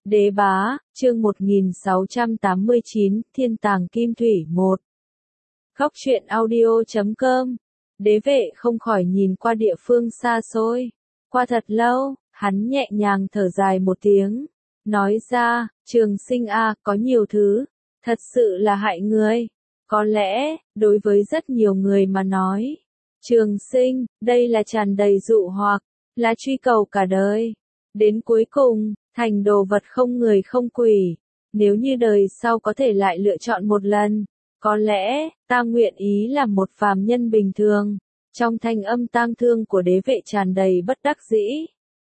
Đế bá, chương 1689, Thiên tàng kim thủy 1. Khóc chuyện audio.com. Đế vệ không khỏi nhìn qua địa phương xa xôi. Qua thật lâu, hắn nhẹ nhàng thở dài một tiếng. Nói ra, Trường Sinh a, có nhiều thứ, thật sự là hại người. Có lẽ, đối với rất nhiều người mà nói, Trường Sinh, đây là tràn đầy dụ hoặc, là truy cầu cả đời. Đến cuối cùng, thành đồ vật không người không quỷ. Nếu như đời sau có thể lại lựa chọn một lần, có lẽ, ta nguyện ý làm một phàm nhân bình thường. Trong thanh âm tang thương của đế vệ tràn đầy bất đắc dĩ.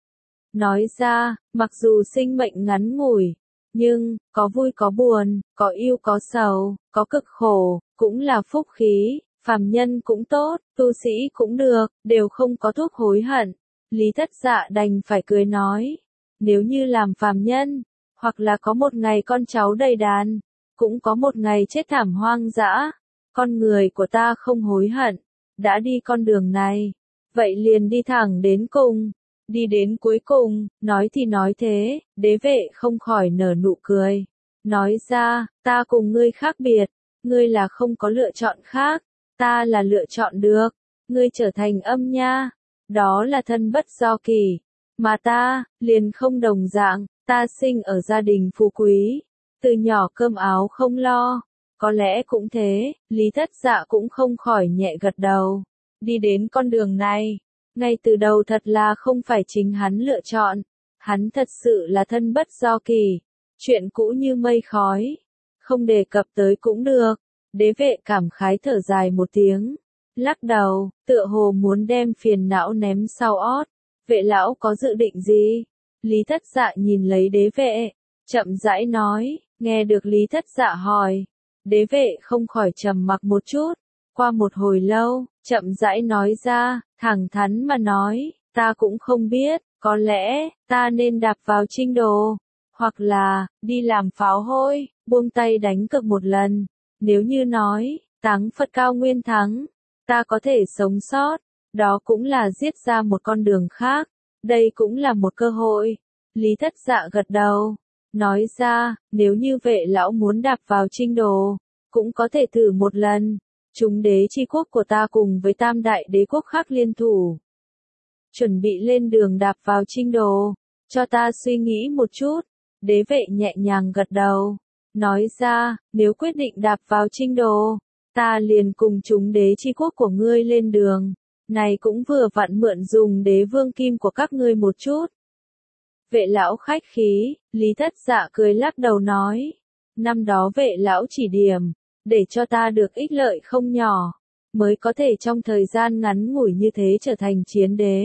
Nói ra, mặc dù sinh mệnh ngắn ngủi, nhưng, có vui có buồn, có yêu có sầu, có cực khổ, cũng là phúc khí, phàm nhân cũng tốt, tu sĩ cũng được, đều không có thuốc hối hận. Lý Thất Dạ đành phải cười nói, nếu như làm phàm nhân, hoặc là có một ngày con cháu đầy đàn, cũng có một ngày chết thảm hoang dã, con người của ta không hối hận, đã đi con đường này, vậy liền đi thẳng đến cùng, đi đến cuối cùng, nói thì nói thế, đế vệ không khỏi nở nụ cười, nói ra, ta cùng ngươi khác biệt, ngươi là không có lựa chọn khác, ta là lựa chọn được, ngươi trở thành âm nha, đó là thân bất do kỳ, mà ta, liền không đồng dạng, ta sinh ở gia đình phú quý, từ nhỏ cơm áo không lo, có lẽ cũng thế, Lý Thất Dạ cũng không khỏi nhẹ gật đầu, đi đến con đường này, ngay từ đầu thật là không phải chính hắn lựa chọn, hắn thật sự là thân bất do kỳ, chuyện cũ như mây khói, không đề cập tới cũng được, đế vệ cảm khái thở dài một tiếng, lắc đầu, tựa hồ muốn đem phiền não ném sau ót, vệ lão có dự định gì? Lý Thất Dạ nhìn lấy đế vệ, chậm rãi nói, nghe được Lý Thất Dạ hỏi, đế vệ không khỏi trầm mặc một chút, qua một hồi lâu, chậm rãi nói ra, thẳng thắn mà nói, ta cũng không biết, có lẽ, ta nên đạp vào trinh đồ, hoặc là, đi làm pháo hôi, buông tay đánh cược một lần, nếu như nói, táng Phật cao nguyên thắng, ta có thể sống sót, đó cũng là giết ra một con đường khác, đây cũng là một cơ hội. Lý Thất Dạ gật đầu, nói ra, nếu như vệ lão muốn đạp vào trinh đồ, cũng có thể thử một lần, chúng đế chi quốc của ta cùng với tam đại đế quốc khác liên thủ. Chuẩn bị lên đường đạp vào trinh đồ, cho ta suy nghĩ một chút, đế vệ nhẹ nhàng gật đầu, nói ra, nếu quyết định đạp vào trinh đồ, ta liền cùng chúng đế chi quốc của ngươi lên đường, này cũng vừa vặn mượn dùng đế vương kim của các ngươi một chút. Vệ lão khách khí, Lý Thất Dạ cười lắc đầu nói, năm đó vệ lão chỉ điểm, để cho ta được ích lợi không nhỏ, mới có thể trong thời gian ngắn ngủi như thế trở thành chiến đế.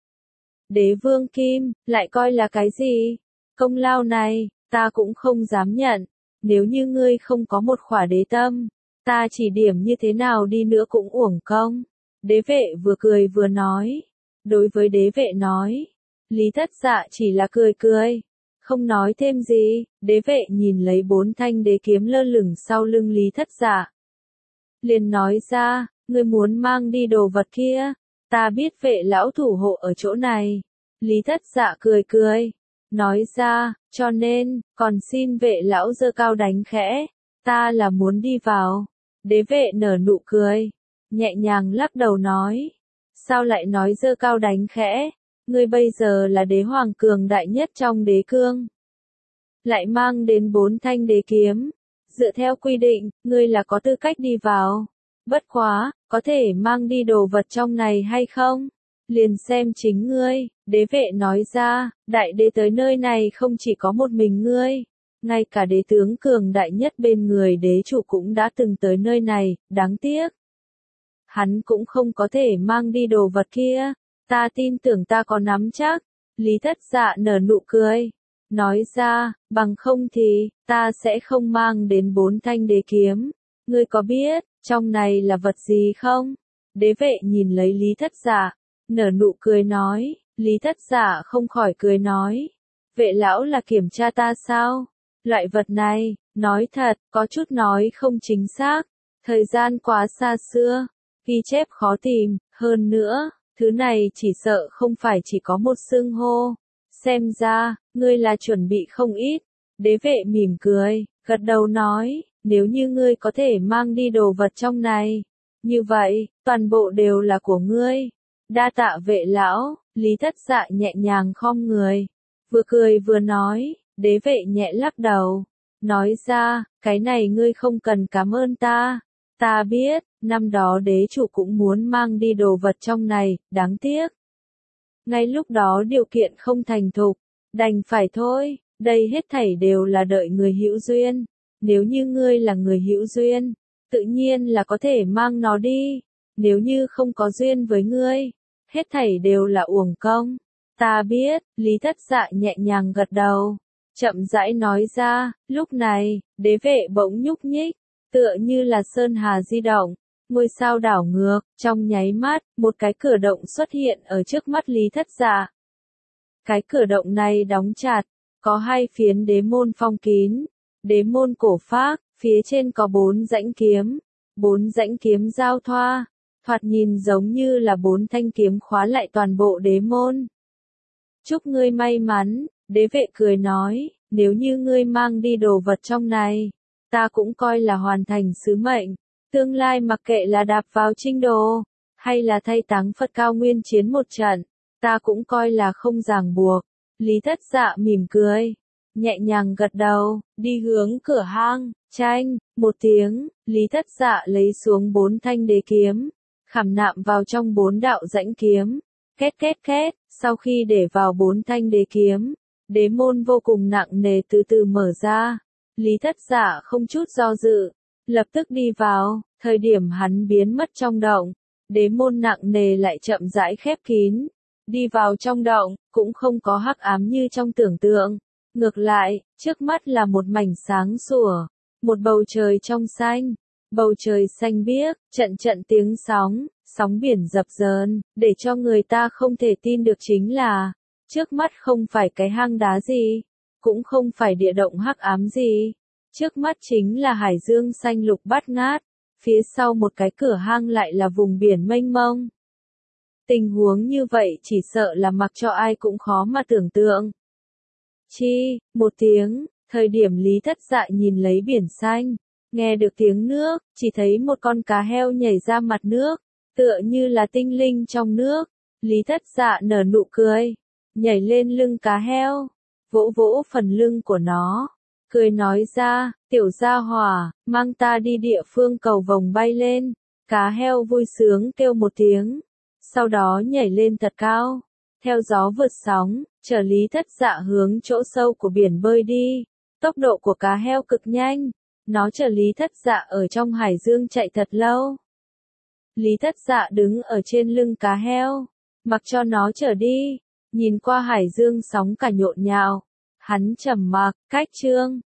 Đế vương kim, lại coi là cái gì? Công lao này, ta cũng không dám nhận, nếu như ngươi không có một khỏa đế tâm, ta chỉ điểm như thế nào đi nữa cũng uổng công. Đế vệ vừa cười vừa nói, đối với đế vệ nói, Lý Thất Dạ chỉ là cười cười, không nói thêm gì, đế vệ nhìn lấy 4 thanh đế kiếm lơ lửng sau lưng Lý Thất Dạ. Liền nói ra, ngươi muốn mang đi đồ vật kia, ta biết vệ lão thủ hộ ở chỗ này. Lý Thất Dạ cười cười, nói ra, cho nên, còn xin vệ lão giơ cao đánh khẽ, ta là muốn đi vào. Đế vệ nở nụ cười, nhẹ nhàng lắc đầu nói, sao lại nói giơ cao đánh khẽ, ngươi bây giờ là đế hoàng cường đại nhất trong đế cương. Lại mang đến 4 thanh đế kiếm, dựa theo quy định, ngươi là có tư cách đi vào. Bất quá, có thể mang đi đồ vật trong này hay không? Liền xem chính ngươi, đế vệ nói ra, đại đế tới nơi này không chỉ có một mình ngươi, ngay cả đế tướng cường đại nhất bên người đế chủ cũng đã từng tới nơi này, đáng tiếc. Hắn cũng không có thể mang đi đồ vật kia, ta tin tưởng ta có nắm chắc. Lý Thất Dạ nở nụ cười, nói ra, bằng không thì, ta sẽ không mang đến 4 thanh đế kiếm, ngươi có biết, trong này là vật gì không? Đế vệ nhìn lấy Lý Thất Dạ, nở nụ cười nói, Lý Thất Dạ không khỏi cười nói, vệ lão là kiểm tra ta sao? Loại vật này, nói thật, có chút nói không chính xác, thời gian quá xa xưa, ghi chép khó tìm, hơn nữa, thứ này chỉ sợ không phải chỉ có một xưng hô, xem ra, ngươi là chuẩn bị không ít. Đế vệ mỉm cười, gật đầu nói, nếu như ngươi có thể mang đi đồ vật trong này, như vậy, toàn bộ đều là của ngươi. Đa tạ vệ lão, Lý Thất Dạ nhẹ nhàng khom người, vừa cười vừa nói, đế vệ nhẹ lắc đầu, nói ra, cái này ngươi không cần cảm ơn ta. Ta biết, năm đó đế chủ cũng muốn mang đi đồ vật trong này, đáng tiếc. Ngay lúc đó điều kiện không thành thục, đành phải thôi, đây hết thảy đều là đợi người hữu duyên. Nếu như ngươi là người hữu duyên, tự nhiên là có thể mang nó đi. Nếu như không có duyên với ngươi, hết thảy đều là uổng công. Ta biết, Lý Thất Dạ nhẹ nhàng gật đầu, chậm rãi nói ra, lúc này, đế vệ bỗng nhúc nhích, tựa như là sơn hà di động, ngôi sao đảo ngược, trong nháy mắt, một cái cửa động xuất hiện ở trước mắt Lý Thất Dạ. Cái cửa động này đóng chặt, có 2 phiến đế môn phong kín, đế môn cổ phác, phía trên có 4 rãnh kiếm, 4 rãnh kiếm giao thoa, thoạt nhìn giống như là 4 thanh kiếm khóa lại toàn bộ đế môn. Chúc ngươi may mắn, đế vệ cười nói, nếu như ngươi mang đi đồ vật trong này, ta cũng coi là hoàn thành sứ mệnh, tương lai mặc kệ là đạp vào trinh đồ, hay là thay táng Phật cao nguyên chiến một trận, ta cũng coi là không ràng buộc. Lý Thất Dạ mỉm cười, nhẹ nhàng gật đầu, đi hướng cửa hang, chanh, một tiếng, Lý Thất Dạ lấy xuống 4 thanh đế kiếm, khảm nạm vào trong 4 đạo rãnh kiếm, két két két, sau khi để vào 4 thanh đế kiếm, đế môn vô cùng nặng nề từ từ mở ra. Lý Thất Dạ không chút do dự, lập tức đi vào, thời điểm hắn biến mất trong động, đế môn nặng nề lại chậm rãi khép kín. Đi vào trong động, cũng không có hắc ám như trong tưởng tượng. Ngược lại, trước mắt là một mảnh sáng sủa, một bầu trời trong xanh, bầu trời xanh biếc, trận trận tiếng sóng, sóng biển dập dờn, để cho người ta không thể tin được chính là, trước mắt không phải cái hang đá gì, cũng không phải địa động hắc ám gì, trước mắt chính là hải dương xanh lục bát ngát, phía sau một cái cửa hang lại là vùng biển mênh mông. Tình huống như vậy chỉ sợ là mặc cho ai cũng khó mà tưởng tượng. Chi, một tiếng, thời điểm Lý Thất Dạ nhìn lấy biển xanh, nghe được tiếng nước, chỉ thấy một con cá heo nhảy ra mặt nước, tựa như là tinh linh trong nước. Lý Thất Dạ nở nụ cười, nhảy lên lưng cá heo, vỗ vỗ phần lưng của nó, cười nói ra, tiểu gia hỏa, mang ta đi địa phương cầu vồng bay lên. Cá heo vui sướng kêu một tiếng, sau đó nhảy lên thật cao, theo gió vượt sóng, chở Lý Thất Dạ hướng chỗ sâu của biển bơi đi. Tốc độ của cá heo cực nhanh, nó chở Lý Thất Dạ ở trong hải dương chạy thật lâu. Lý Thất Dạ đứng ở trên lưng cá heo, mặc cho nó chở đi, nhìn qua hải dương sóng cả nhộn nhạo. Hắn trầm mặc, cách chương